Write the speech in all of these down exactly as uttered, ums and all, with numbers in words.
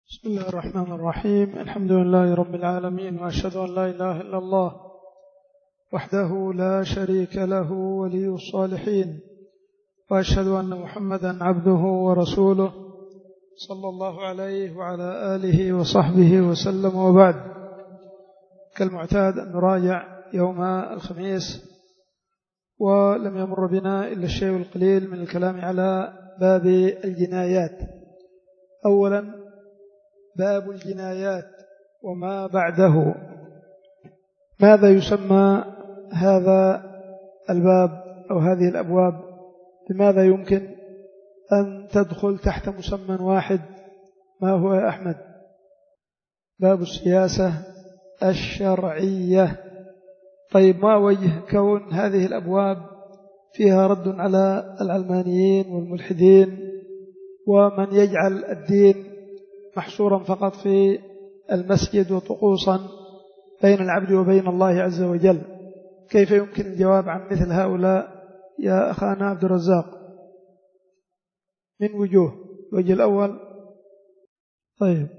بسم الله الرحمن الرحيم. الحمد لله رب العالمين، وأشهد أن لا إله إلا الله وحده لا شريك له ولي الصالحين، وأشهد أن محمدا عبده ورسوله صلى الله عليه وعلى آله وصحبه وسلم. وبعد، كالمعتاد أن نراجع يوم الخميس، ولم يمر بنا إلا الشيء القليل من الكلام على باب الجنايات. أولا، باب الجنايات وما بعده. ماذا يسمى هذا الباب أو هذه الأبواب؟ لماذا يمكن أن تدخل تحت مسمى واحد؟ ما هو يا أحمد؟ باب السياسة الشرعية. طيب، ما وجه كون هذه الأبواب فيها رد على العلمانيين والملحدين ومن يجعل الدين محصورا فقط في المسجد وطقوسا بين العبد وبين الله عز وجل؟ كيف يمكن الجواب عن مثل هؤلاء يا أخانا عبد الرزاق؟ من وجوه. الوجه الأول. طيب،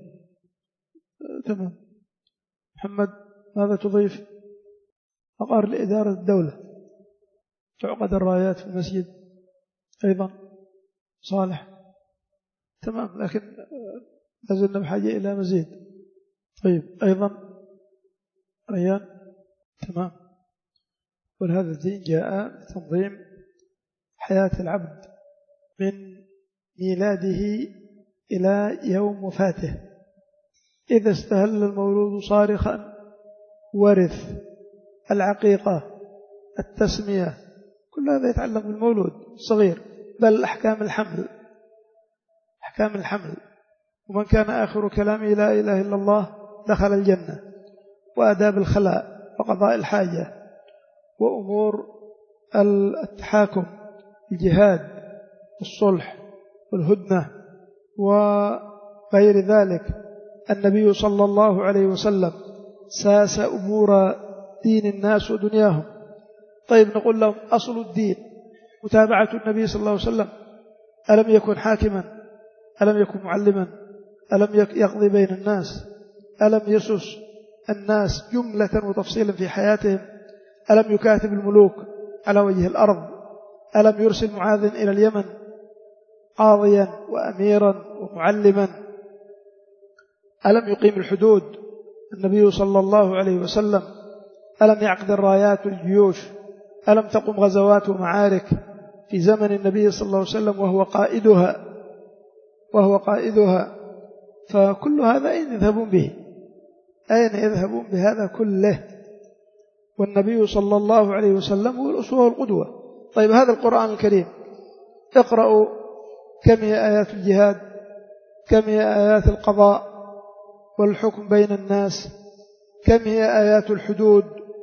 تمام. محمد، ماذا تضيف؟ أقر لإدارة الدولة، تعقد الرايات في المسجد أيضا. صالح، تمام، لكن لازلنا بحاجة إلى مزيد. طيب، أيضا ريان، تمام. ولهذا الدين جاء بتنظيم حياة العبد من ميلاده إلى يوم وفاته. إذا استهل المولود صارخا ورث العقيقة، التسمية، كل هذا يتعلق بالمولود الصغير. بل أحكام الحمل، أحكام الحمل، ومن كان آخر كلامه لا إله إلا الله دخل الجنة، وآداب الخلاء وقضاء الحاجة، وأمور التحاكم، الجهاد، الصلح والهدنة وغير ذلك. النبي صلى الله عليه وسلم ساس أمور دين الناس ودنياهم. طيب، نقول لهم أصل الدين متابعة النبي صلى الله عليه وسلم. ألم يكن حاكما؟ ألم يكن معلما؟ ألم يقضي بين الناس؟ ألم يسس الناس جملة وتفصيلا في حياتهم؟ ألم يكاتب الملوك على وجه الأرض؟ ألم يرسل معاذ إلى اليمن قاضيا وأميرا ومعلما؟ ألم يقيم الحدود النبي صلى الله عليه وسلم؟ ألم يعقد الرايات والجيوش؟ ألم تقم غزوات ومعارك في زمن النبي صلى الله عليه وسلم وهو قائدها وهو قائدها؟ فكل هذا أين يذهبون به؟ أين يذهبون بهذا كله؟ والنبي صلى الله عليه وسلم هو الأسوة والقدوة. طيب، هذا القرآن الكريم اقرأوا كم هي آيات الجهاد، كم هي آيات القضاء والحكم بين الناس، كم هي آيات الحدود،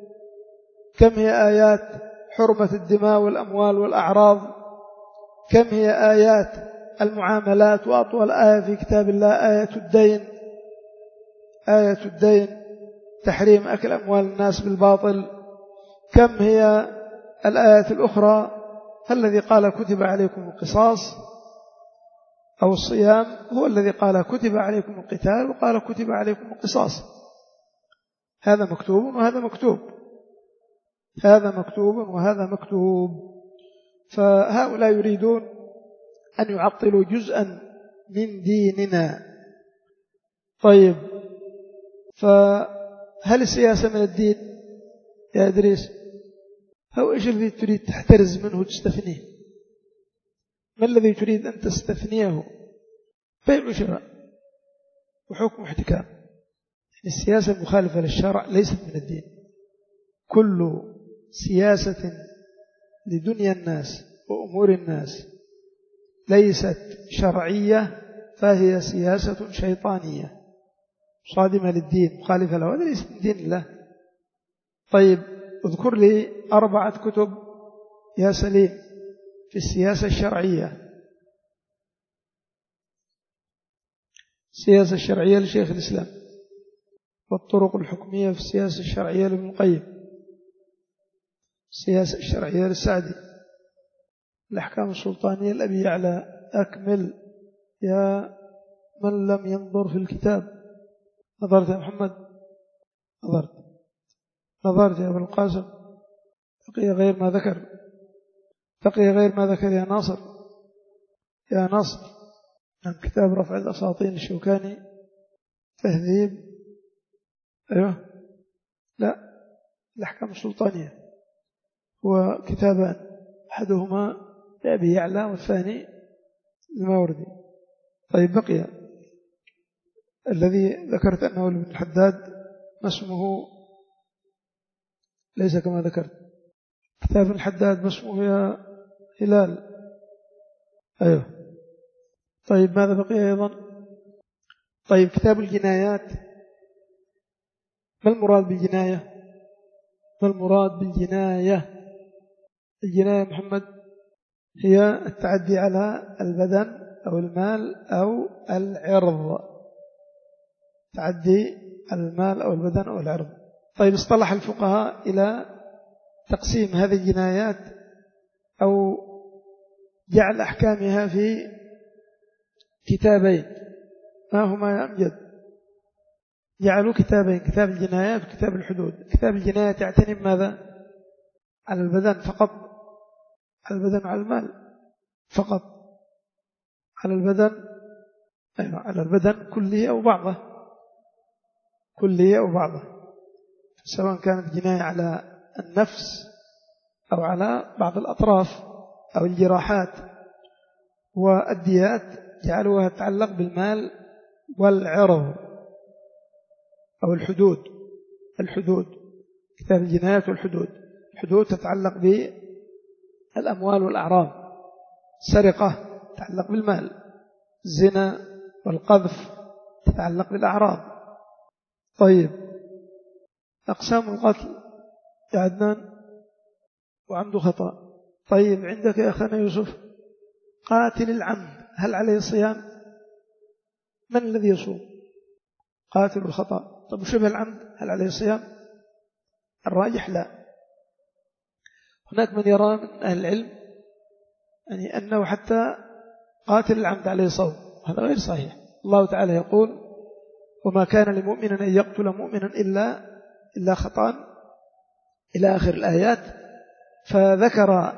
كم هي آيات حرمة الدماء والأموال والأعراض، كم هي آيات المعاملات، وأطول آية في كتاب الله آية الدين. آية الدين تحريم أكل أموال الناس بالباطل. كم هي الآيات الأخرى؟ الذي قال كتب عليكم القصاص أو الصيام هو الذي قال كتب عليكم القتال وقال كتب عليكم القصاص. هذا مكتوب وهذا مكتوب، هذا مكتوب وهذا مكتوب. فهؤلاء يريدون أن يعطلوا جزءا من ديننا. طيب، فهل السياسة من الدين يا إدريس؟ أو إيش الذي تريد تحترز منه تستثنيه؟ ما الذي تريد أن تستثنيه؟ بيع وشراء وحكم واحتكام. السياسة المخالفة للشرع ليست من الدين. كل سياسة لدنيا الناس وأمور الناس ليست شرعية فهي سياسة شيطانية صادمة للدين، مخالفة له. هذا ليس من دين الله. طيب، اذكر لي أربعة كتب يا سليم في السياسة الشرعية. السياسة الشرعية لشيخ الإسلام، والطرق الحكمية في السياسة الشرعية لابن القيم، السياسة الشرعية للسعدي، الأحكام السلطانية لأبي يعلى. أكمل يا من لم ينظر في الكتاب. نظرت يا محمد؟ نظرت. نظرت يا أبو القاسم؟ بقي غير ما ذكر. بقي غير ما ذكر يا ناصر. يا ناصر عن كتاب رفع الأساطين الشوكاني تهذيب. أيوه لا الأحكام السلطانية. هو كتابان أحدهما لأبي يعلى والثاني الماوردي. طيب بقي الذي ذكرت أنه لابن الحداد ما اسمه؟ ليس كما ذكرت. كتاب الحداد ما اسمه يا هلال؟ أيوه. طيب ماذا بقي أيضا؟ طيب كتاب الجنايات ما المراد بالجناية؟ ما المراد بالجناية؟ الجناية محمد هي التعدي على البدن أو المال أو العرض. تعدي على المال أو البدن أو العرض. طيب اصطلح الفقهاء إلى تقسيم هذه الجنايات أو جعل أحكامها في كتابين. ما هما يا أمجد؟ جعلوا كتابين، كتاب الجنايات وكتاب الحدود. كتاب الجنايات يعتني بماذا؟ على البدن فقط، على البدن وعلى المال فقط. على البدن، أيوة على البدن كله أو بعضه، كله أو بعضه، سواء كانت جناية على النفس أو على بعض الأطراف أو الجراحات. والديات جعلوها تتعلق بالمال والعرض أو الحدود. الحدود كتاب الجنايات والحدود. الحدود تتعلق بالأموال والأعراض. سرقة تتعلق بالمال، الزنا والقذف تتعلق بالأعراض. طيب أقسام القتل يا عدنان وعمد خطأ. طيب عندك يا أخانا يوسف قاتل العمد هل عليه صيام؟ من الذي يصوم؟ قاتل الخطأ. طب وشبه العمد هل عليه صيام؟ الراجح لا. هناك من يرى من أهل العلم يعني أنه حتى قاتل العمد عليه صوم، هذا غير صحيح. الله تعالى يقول وما كان لمؤمن أن يقتل مؤمنا إلا إلا خطأ إلى آخر الآيات. فذكر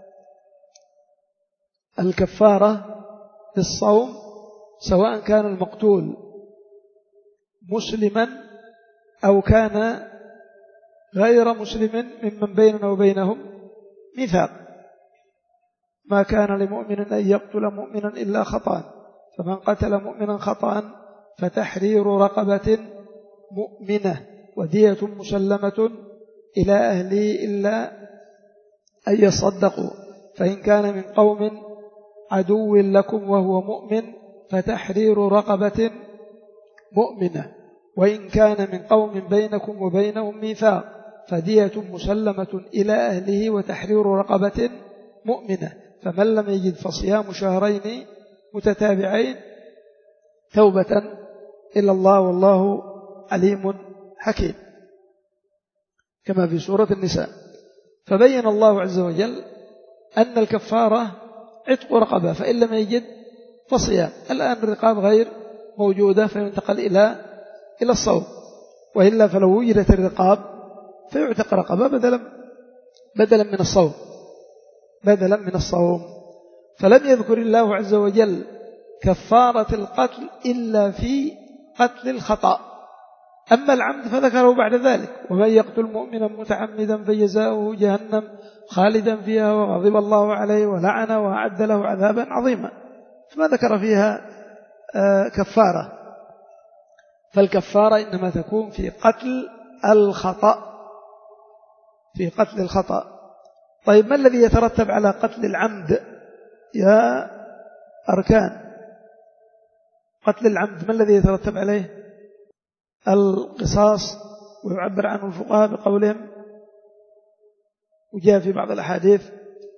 الكفارة للصوم سواء كان المقتول مسلما أو كان غير مسلم ممن بيننا وبينهم ميثاق. ما كان لمؤمن أن يقتل مؤمنا إلا خطأ، فمن قتل مؤمنا خطأ فتحرير رقبة مؤمنة ودية مسلمة إلى أهله إلا أن يصدقوا، فإن كان من قوم عدو لكم وهو مؤمن فتحرير رقبة مؤمنة، وإن كان من قوم بينكم وبينهم ميثاق فدية مسلمة إلى أهله وتحرير رقبة مؤمنة، فمن لم يجد فصيام شهرين متتابعين توبة إلى الله والله عليم حكيم، كما في سورة النساء. فبين الله عز وجل أن الكفارة عتق رقبة، فإن لم يجد فصيام. الآن الرقاب غير موجودة فينتقل إلى إلى الصوم، وإلا فلو وجدت الرقاب فيعتق رقبة بدلا بدلا من الصوم بدلا من الصوم. فلم يذكر الله عز وجل كفارة القتل إلا في قتل الخطأ، أما العمد فذكره بعد ذلك ومن يقتل مؤمنا متعمدا فجزاؤه جهنم خالدا فيها وغضب الله عليه ولعنه وأعد له عذابا عظيما، فما ذكر فيها كفارة. فالكفارة إنما تكون في قتل الخطأ، في قتل الخطأ. طيب ما الذي يترتب على قتل العمد يا أركان؟ قتل العمد ما الذي يترتب عليه؟ القصاص، ويعبر عنه الفقهاء بقولهم، وجاء في بعض الأحاديث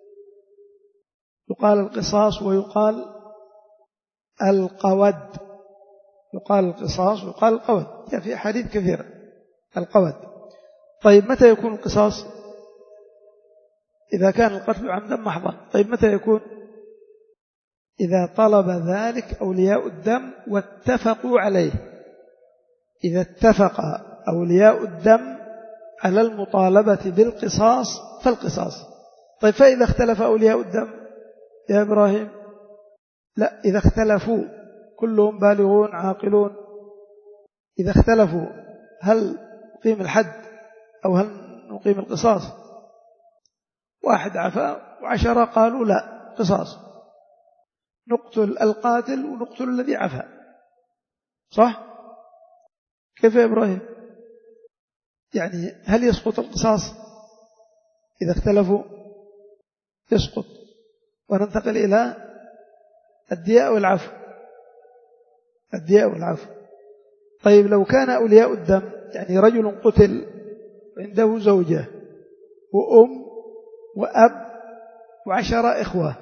يقال القصاص ويقال القود، يقال القصاص ويقال القود، جاء في أحاديث كثيرة القود. طيب متى يكون القصاص؟ إذا كان القتل عمدا محضا. طيب متى يكون؟ إذا طلب ذلك أولياء الدم واتفقوا عليه، إذا اتفق أولياء الدم على المطالبة بالقصاص فالقصاص. طيب فإذا اختلف أولياء الدم يا إبراهيم؟ لا، إذا اختلفوا كلهم بالغون عاقلون، إذا اختلفوا هل نقيم الحد أو هل نقيم القصاص؟ واحد عفا وعشرة قالوا لا قصاص، نقتل القاتل ونقتل الذي عفا، صح؟ كيف يا إبراهيم؟ يعني هل يسقط القصاص إذا اختلفوا؟ يسقط، وننتقل إلى الدياء والعفو. الدياء والعفو. طيب لو كان أولياء الدم يعني رجل قتل عنده زوجة وأم وأب وعشرة إخوة،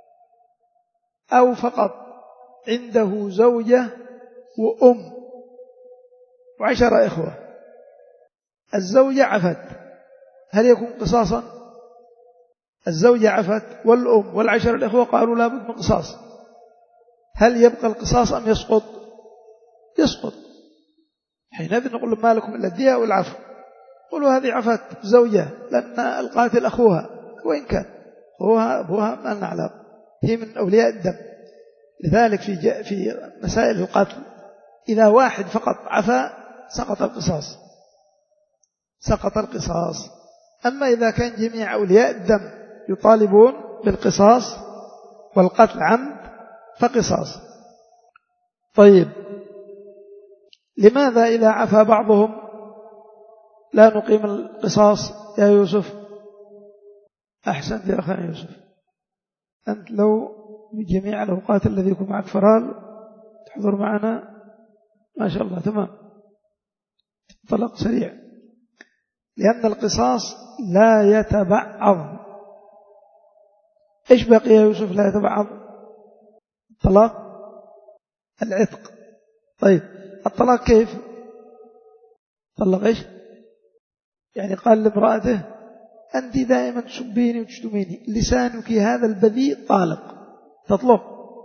أو فقط عنده زوجة وأم وعشرة إخوة، الزوجة عفت، هل يكون قصاصا؟ الزوجة عفت والأم والعشرة الإخوة قالوا لا بد من قصاص، هل يبقى القصاص أم يسقط؟ يسقط. حينئذ نقول ما لكم إلا الدياء والعفو. قولوا هذه عفت زوجة لأن القاتل أخوها، وإن كان أخوها أبوها ما نعلم، هي من أولياء الدم. لذلك في في مسائل القتل إذا واحد فقط عفا سقط القصاص، سقط القصاص. أما إذا كان جميع أولياء الدم يطالبون بالقصاص والقتل عمد فقصاص. طيب لماذا إذا عفا بعضهم لا نقيم القصاص يا يوسف؟ أحسنت يا أخي يوسف، أنت لو بجميع الأوقات الذي يكون معك فرال تحضر معنا ما شاء الله تمام، طلق سريع، لأن القصاص لا يتبعض. إيش بقي يا يوسف لا يتبعض؟ الطلاق، العتق. طيب الطلاق كيف؟ طلق إيش؟ يعني قال لامرأته أنت دائما تسبيني وتشتميني، لسانك هذا البذيء طالق، تطلق،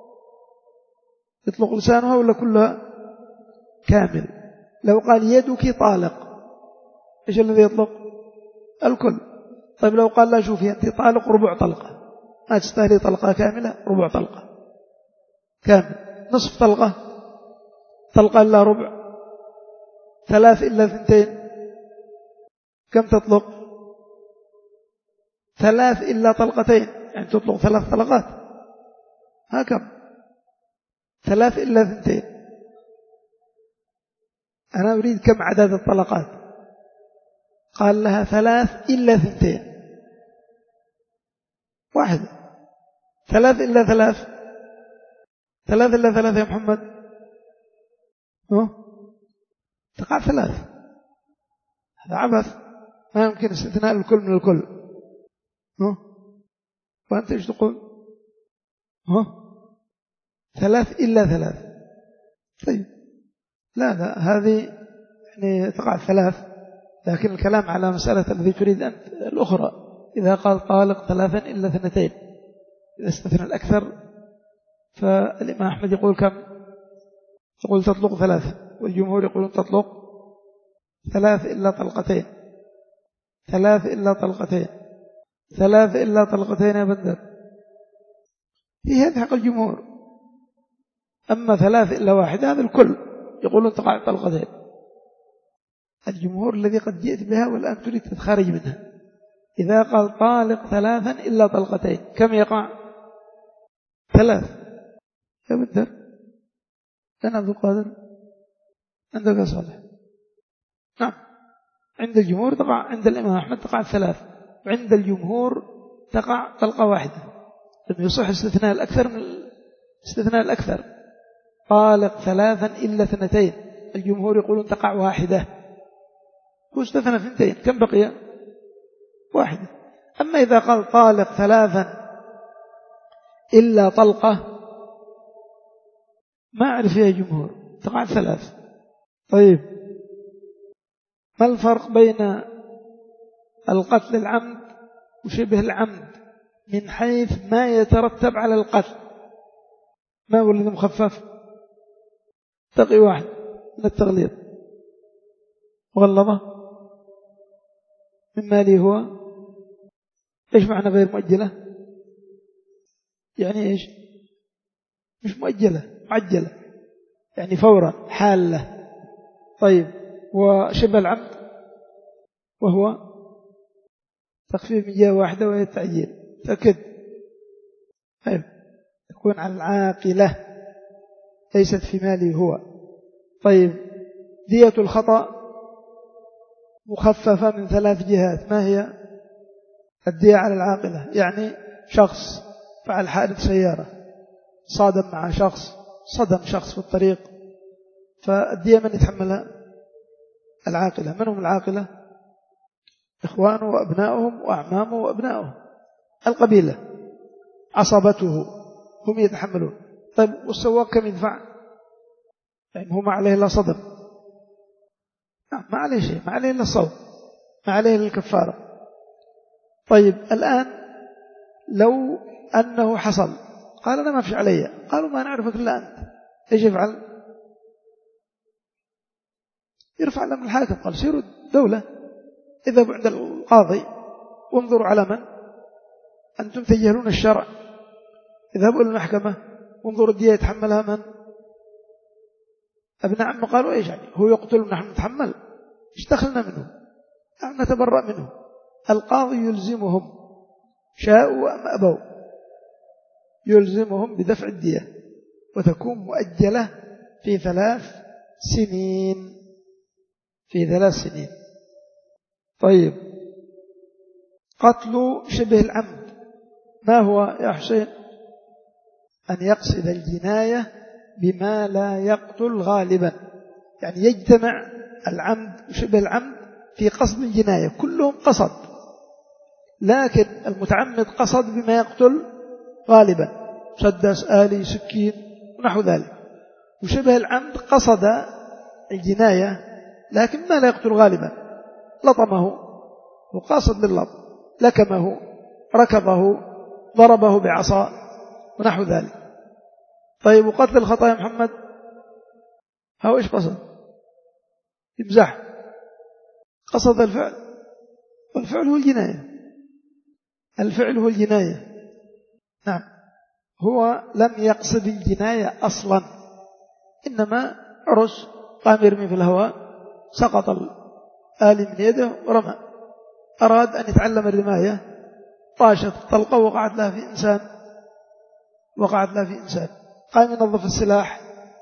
يطلق لسانها ولا كلها كامل؟ لو قال يدك طالق إيش الذي يطلق؟ الكل. طيب لو قال لا شوفي أنت طالق ربع طلقة، ما تستاهلي طلقة كاملة، ربع طلقة كامل، نصف طلقة، طلقة إلا ربع، ثلاث إلا ثنتين، كم تطلق؟ ثلاث إلا طلقتين، يعني تطلق ثلاث طلقات، ها كم؟ ثلاث إلا ثنتين. أنا أريد كم عدد الطلقات؟ قال لها ثلاث إلا ثنتين، واحدة. ثلاث إلا ثلاث، ثلاث إلا ثلاث يا محمد، أه؟ تقع ثلاث. هذا عبث، ما يمكن استثناء الكل من الكل. أه؟ وأنت إيش تقول؟ أه؟ ثلاث إلا ثلاث. طيب لا لا هذه يعني تقع ثلاث، لكن الكلام على مسألة الذي تريد أنت الأخرى، إذا قال طالق ثلاثا إلا اثنتين، إذا استثنى الأكثر فالإمام أحمد يقول كم؟ يقول تطلق ثلاثة، والجمهور يقولون تطلق ثلاث إلا طلقتين، ثلاث إلا طلقتين، ثلاث إلا طلقتين يا بندر، هي هذا حق الجمهور. أما ثلاث إلا واحد هذا الكل يقولون تقع طلقتين. الجمهور الذي قد جئت بها والآن تريد تتخارج منها، إذا قال طالق ثلاثا إلا طلقتين كم يقع؟ ثلاث يا بندر. أنا عبد القادر عندك يا صالح؟ نعم، عند الجمهور تقع، عند الإمام أحمد تقع ثلاث، وعند الجمهور تقع طلقة واحدة، لم يصح استثناء الأكثر من استثناء الأكثر. طالق ثلاثا إلا اثنتين، الجمهور يقولون تقع واحدة، واستثنى اثنتين كم بقي؟ واحدة. أما إذا قال طالق ثلاثا إلا طلقة ما أعرف يا جمهور، تقع ثلاث. طيب ما الفرق بين القتل العمد وشبه العمد من حيث ما يترتب على القتل؟ ما ولد مخفف تقي واحد من التغليظ، مغلظة من ماله هو. إيش معنى غير مؤجلة؟ يعني إيش؟ مش مؤجلة، معجلة، يعني فورا، حالة. طيب، وشبه العمد وهو تخفيف من جهة واحدة وهي التعجيل، تأكد. طيب، تكون على العاقلة ليست في ماله هو. طيب، دية الخطأ مخففة من ثلاث جهات. ما هي الدية على العاقلة؟ يعني شخص فعل حادث سيارة، صادم مع شخص، صدم شخص في الطريق، فالدية من يتحملها؟ العاقلة. من هم العاقلة؟ إخوانه وأبنائهم وأعمامه وأبنائهم، القبيلة، عصبته، هم يتحملون. طيب، والسواق كم يدفع؟ يعني هو ما عليه إلا صدم، ما عليه شيء، ما عليه إلا الصوم، ما عليه إلا الكفارة. طيب، الآن لو أنه حصل قال أنا ما فيش علي، قالوا ما نعرفك إلا أنت، إيش يفعل؟ يرفع الأمر الحاكم، قال سيروا دولة، اذهبوا عند القاضي وانظروا على من أنتم تجهلون الشرع، اذهبوا إلى المحكمة وانظروا الدية يتحملها من؟ ابن عم. قالوا إيش يعني هو يقتل ونحن نتحمل؟ ايش دخلنا منه؟ نحن نتبرأ منه. القاضي يلزمهم شاءوا أم أبوا، يلزمهم بدفع الدية، وتكون مؤجلة في ثلاث سنين في ثلاث سنين. طيب، قتل شبه العمد ما هو يا حسين؟ أن يقصد الجناية بما لا يقتل غالبا، يعني يجتمع العمد وشبه العمد في قصد الجناية، كلهم قصد، لكن المتعمد قصد بما يقتل غالبا، مسدس، آلي، سكين ونحو ذلك. وشبه العمد قصد الجناية لكن ما لا يقتل غالبا، لطمه وقاصد لللطم، لكمه، ركضه، ضربه بعصا ونحو ذلك. طيب، وقتل الخطأ يا محمد هو إيش قصد؟ يمزح، قصد الفعل، والفعل هو الجناية، الفعل هو الجناية. نعم، هو لم يقصد الجناية أصلا، إنما عرس، قام يرمي في الهواء، سقط الآلي من يده ورمى، أراد أن يتعلم الرماية، طاشت الطلقة وقعت لها في إنسان، وقعت لها في إنسان، قام ينظف السلاح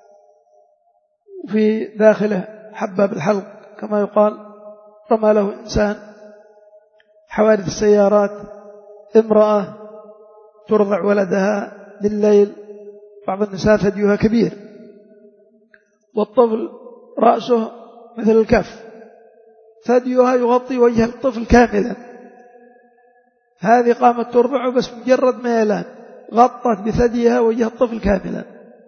وفي داخله حبة بالحلق كما يقال، رمى له إنسان. حوادث السيارات، امرأة ترضع ولدها بالليل، بعض النساء ثديها كبير والطفل رأسه مثل الكف، ثديها يغطي وجه الطفل كاملا، هذه قامت ترضعه بس مجرد ميلان غطت بثديها وجه الطفل كاملا،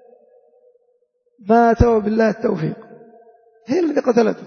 مات وبالله التوفيق. هي الذي قتلته،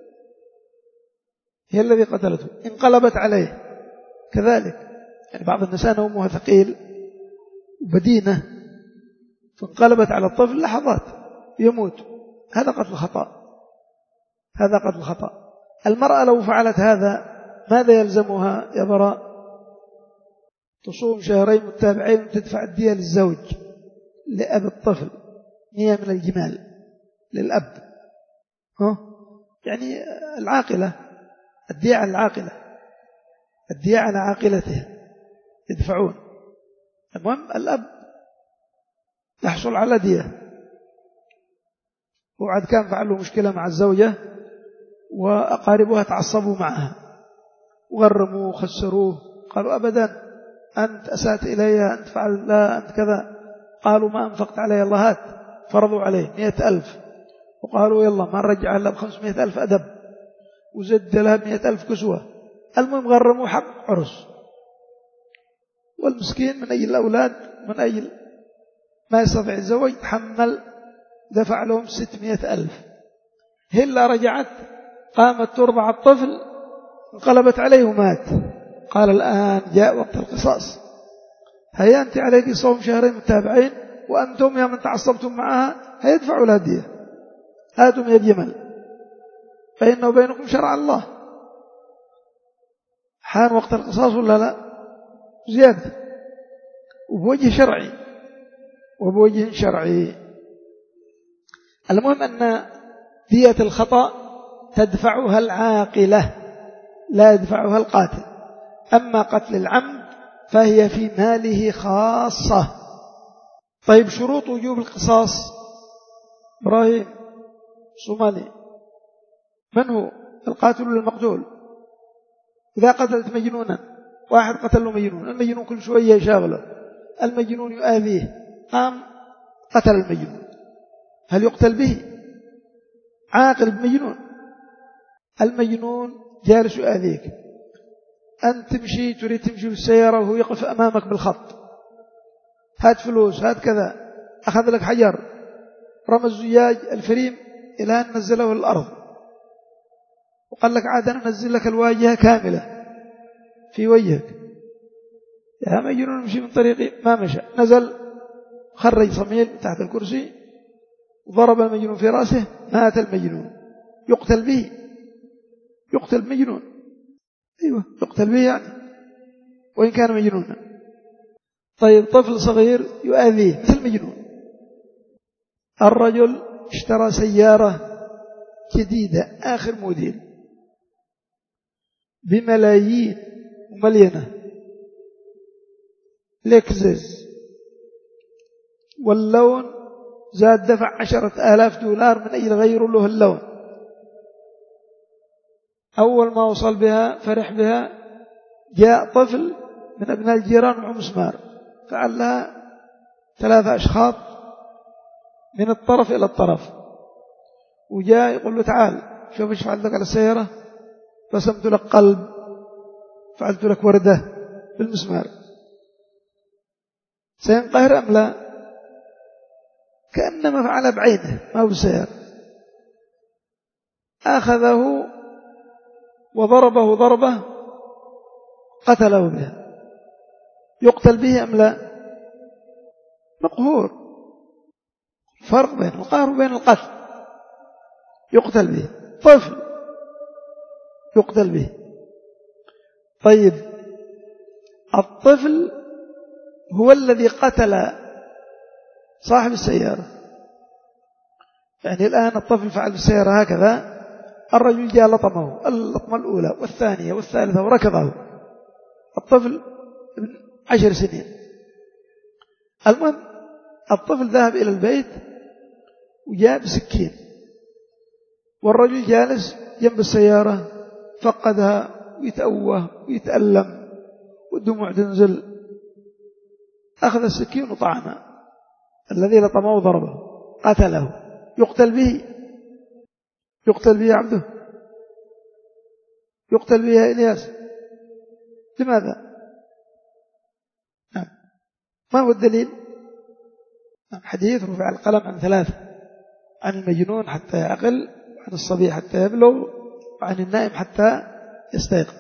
هي الذي قتلته، انقلبت عليه كذلك. يعني بعض النساء نومها ثقيل وبدينة، فانقلبت على الطفل لحظات يموت، هذا قتل خطأ، هذا قتل خطأ. المرأة لو فعلت هذا ماذا يلزمها يا براء؟ تصوم شهرين متابعين وتدفع الدية للزوج، لأب الطفل، مية من الجمال للأب. ها؟ يعني العاقلة، الدية على العاقلة، الدية على عاقلته يدفعون. المهم الأب يحصل على دية، وعد كان فعله مشكلة مع الزوجة وأقاربها تعصبوا معها وغرموه وخسروه، قالوا أبدا أنت أسأت إلي، أنت فعل لا، أنت كذا. قالوا ما أنفقت علي الله، هات، فرضوا عليه مئة ألف، وقالوا يلا ما نرجع إلا بخمسمائة ألف أدب، وزد لها مئة ألف كسوة. المهم غرموا حق عرس، والمسكين من أجل الأولاد، من أجل ما يستطيع الزوج، تحمل دفع لهم ستمائة ألف. هلا رجعت قامت ترضع الطفل، انقلبت عليه ومات. قال الآن جاء وقت القصاص، هيا أنت عليك صوم شهرين متابعين وأنتم يا من تعصبتم معها هيدفعوا لها الدية، هاتوا مئة جمل فإنه بينكم شرع الله. حان وقت القصاص ولا لا؟ زيادة وبوجه شرعي وبوجه شرعي. المهم أن دية الخطأ تدفعها العاقلة لا يدفعها القاتل، أما قتل العمد فهي في ماله خاصة. طيب شروط وجوب القصاص إبراهيم صومالي، من هو القاتل ولا المقتول؟ إذا قتلت مجنونا، واحد قتل له مجنون، المجنون كل شوية يشاغله، المجنون يؤذيه، قام قتل المجنون، هل يقتل به؟ عاقل بمجنون، المجنون جالس يؤذيك، أنت تمشي تريد تمشي بالسيارة وهو يقف أمامك بالخط، هات فلوس هات كذا، أخذ لك حجر، رمى الزجاج الفريم إلى أن نزله الأرض وقال لك عاد أنا أنزل لك الواجهة كاملة في وجهك، يا مجنون امشي من طريقي، ما مشى، نزل خرج صميل تحت الكرسي وضرب المجنون في رأسه، مات المجنون، يقتل به، يقتل مجنون، أيوة يقتل به يعني وإن كان مجنونا. طيب طفل صغير يؤذيه مثل مجنون، الرجل اشترى سيارة جديدة آخر موديل بملايين ومليانة لكزز، واللون زاد دفع عشرة آلاف دولار من أجل غير له اللون. أول ما وصل بها فرح بها، جاء طفل من أبناء الجيران معه مسمار، فعل لها ثلاثة أشخاص من الطرف إلى الطرف، وجاء يقول له تعال شوف ايش فعلت لك على السيارة، رسمت لك قلب، فعلت لك وردة بالمسمار، سينقهر أم لا؟ كأنما فعل بعينه ما هو بالسيارة، أخذه وضربه ضربة قتله بها، يقتل به أم لا؟ مقهور، فرق بين القهر وبين القتل، يقتل به، طفل يقتل به. طيب الطفل هو الذي قتل صاحب السيارة، يعني الآن الطفل فعل بالسيارة هكذا، الرجل جاء لطمه اللطمة الأولى والثانية والثالثة وركضه، الطفل عشر سنين. المهم الطفل ذهب إلى البيت وجاء بسكين، والرجل جالس جنب السيارة فقدها ويتأوه ويتألم والدموع تنزل، أخذ السكين وطعنه، الذي لطمه وضربه قتله، يقتل به، يقتل به عبده، يقتل به يا إلياس، لماذا؟ نعم. ما هو الدليل؟ نعم. حديث رفع القلم عن ثلاثة، عن المجنون حتى يعقل، عن الصبي حتى يبلغ، وعن النائم حتى يستيقظ.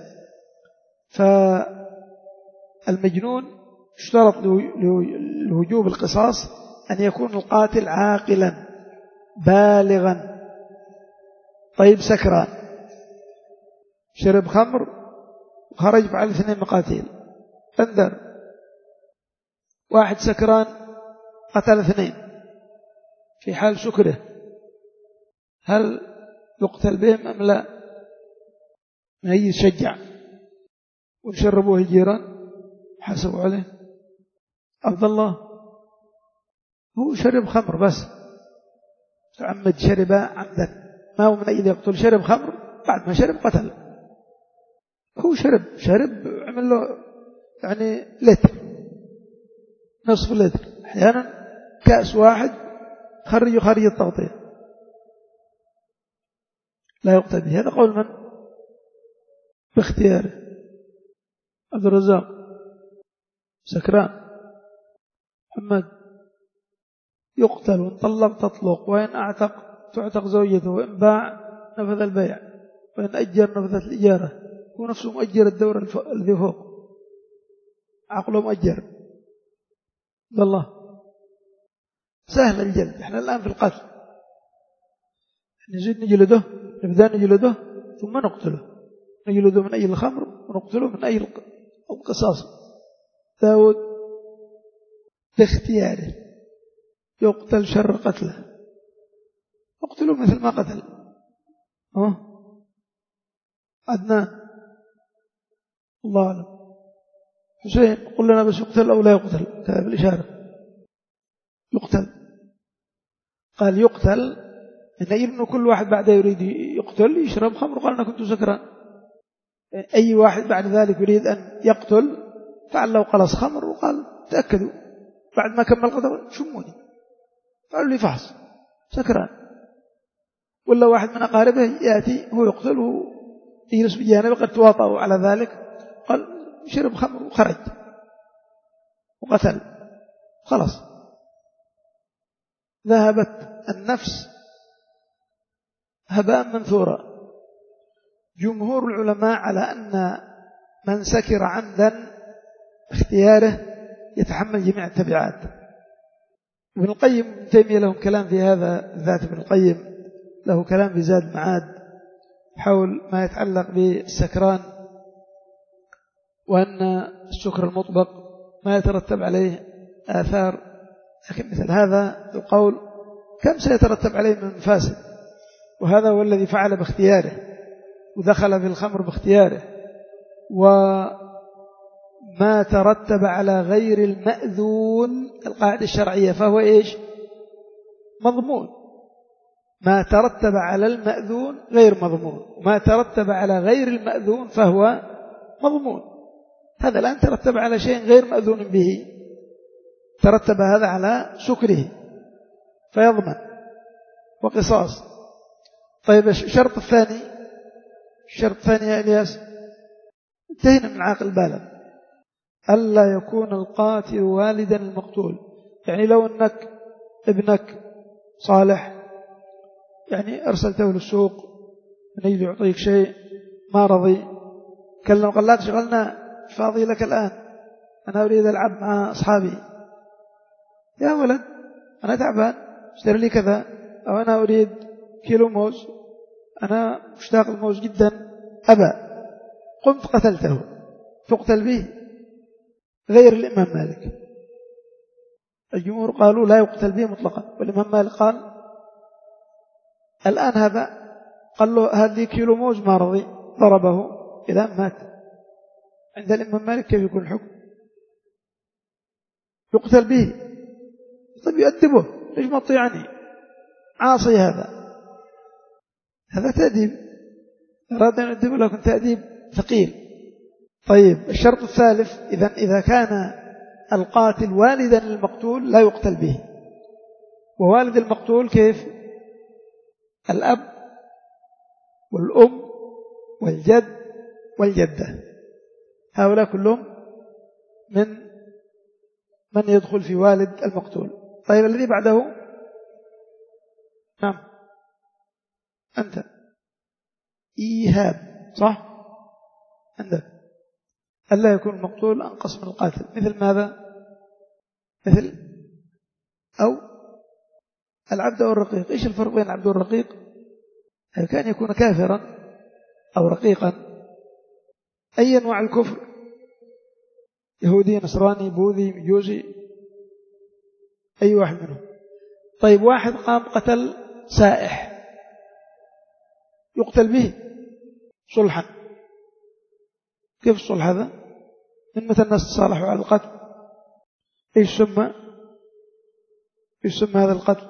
فالمجنون اشترط لوجوب القصاص أن يكون القاتل عاقلا بالغا. طيب سكران شرب خمر وخرج فعل اثنين مقاتيل، انذر، واحد سكران قتل اثنين في حال سكره، هل يقتل بهم أم لا؟ ما يشجع ونشربوه الجيران حسبوا عليه. عبد الله هو شرب خمر بس، تعمد شرب عمدا، ما هو من أجل يقتل، شرب خمر بعد ما شرب قتل، هو شرب شرب عمل له يعني لتر نصف لتر، أحيانا كأس واحد خرج خارج التغطية، لا يقتل به. هذا قول من؟ باختياره. عبد الرزاق سكران. محمد يقتل، وإن طلق تطلق، وإن أعتق تعتق زوجته، وإن باع نفذ البيع، وإن أجر نفذت الإجارة، هو نفسه مؤجر الدور الذي فوق، عقله مؤجر. الله سهل الجلد. إحنا الآن في القتل نزيد نجلده، نبدأ نجلده ثم نقتله، نجلده من أجل الخمر ونقتله من أجل القصاص. داود باختياره يقتل شر قتله، اقتلوا مثل ما قتل. أه عدنان الله أعلم. حسين قل لنا بس يقتل أو لا يقتل، كذا بالإشارة يقتل. قال يقتل إن إنه كل واحد بعده يريد يقتل يشرب خمر، قال أنا كنت سكران. أي واحد بعد ذلك يريد أن يقتل فعل له قلص خمر وقال تأكدوا بعد ما كمل قدر شموني، قالوا لي فحص سكران. ولا واحد من أقاربه يأتي هو يقتل ويجلس بجانبه قد تواطؤوا على ذلك، قال شرب خمر وخرج وقتل، خلاص ذهبت النفس هباء منثورا. جمهور العلماء على أن من سكر عمدا اختياره يتحمل جميع التبعات. ابن القيم ابن تيمية لهم كلام في هذا، ذات ابن القيم له كلام في زاد المعاد حول ما يتعلق بالسكران، وأن السكر المطبق ما يترتب عليه آثار. لكن مثل هذا القول كم سيترتب عليه من فاسد، وهذا هو الذي فعل باختياره ودخل في الخمر باختياره. وما ترتب على غير المأذون القاعدة الشرعية فهو إيش؟ مضمون. ما ترتب على المأذون غير مضمون، وما ترتب على غير المأذون فهو مضمون. هذا الآن ترتب على شيء غير مأذون به، ترتب هذا على سكره فيضمن وقصاص. طيب الشرط الثاني، الشرط الثاني يا إلياس انتهينا من عاقل بالغ، ألا يكون القاتل والدا المقتول. يعني لو أنك ابنك صالح يعني أرسلته للسوق من أجل يعطيك شيء ما رضي، كلم قال لا تشغلنا فاضي لك الآن أنا أريد ألعب مع أصحابي. يا ولد أنا تعبان اشتري لي كذا، أو أنا أريد كيلو موز أنا مشتاق الموز جدا، أبى، قمت قتلته تقتل به. غير الإمام مالك الجمهور قالوا لا يقتل به مطلقا، والإمام مالك قال الآن هذا قال له هذه كيلو موز ما رضي ضربه إذا مات. عند الإمام مالك كيف يكون الحكم؟ يقتل به. طيب يؤدبه، ليش ما تطيعني عاصي؟ هذا هذا تأديب، أراد أن يؤدبه لكن تأديب ثقيل. طيب الشرط الثالث، إذا إذا كان القاتل والدا للمقتول لا يقتل به. ووالد المقتول كيف؟ الأب والأم والجد والجدة، هؤلاء كلهم من من يدخل في والد المقتول. طيب الذي بعده؟ نعم أنت إيهاب صح؟ عندك ألا يكون المقتول أنقص من القاتل. مثل ماذا؟ مثل أو العبد أو الرقيق. إيش الفرق بين العبد والرقيق؟ هل كان يكون كافرا أو رقيقا؟ أي أنواع الكفر؟ يهودي نصراني بوذي مجوسي، أي واحد منهم. طيب واحد قام قتل سائح يقتل به صلحا. كيف الصلح هذا؟ من متى الناس تصالحوا على القتل؟ إيش سمى؟ إيش سمى هذا القتل؟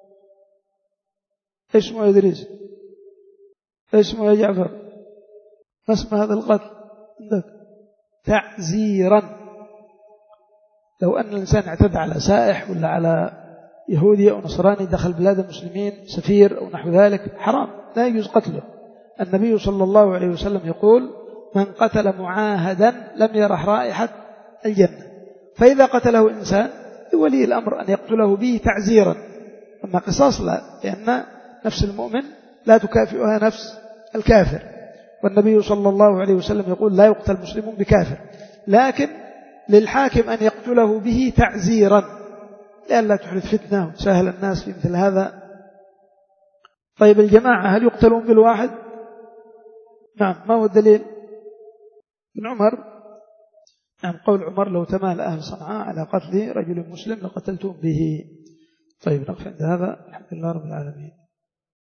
إيش اسمه يا إدريس؟ إيش اسمه يا جعفر؟ ما اسم هذا القتل عندك؟ تعزيرا. لو أن الإنسان اعتدى على سائح ولا على يهودي أو نصراني دخل بلاد المسلمين سفير أو نحو ذلك حرام، لا يجوز قتله. النبي صلى الله عليه وسلم يقول من قتل معاهدا لم يرح رائحة الجنة. فإذا قتله إنسان ولي الأمر أن يقتله به تعزيرا، أما قصاص لا، لأن نفس المؤمن لا تكافئها نفس الكافر. والنبي صلى الله عليه وسلم يقول لا يقتل مسلم بكافر، لكن للحاكم أن يقتله به تعزيرا، لئلا تحدث فتنة وتساهل الناس في مثل هذا. طيب الجماعة هل يقتلون بالواحد؟ نعم. ما هو الدليل؟ ابن عمر، نعم، قول عمر: لو تمال أهل صنعاء على قتل رجل مسلم لقتلتم به. طيب نقف عند هذا. الحمد لله رب العالمين.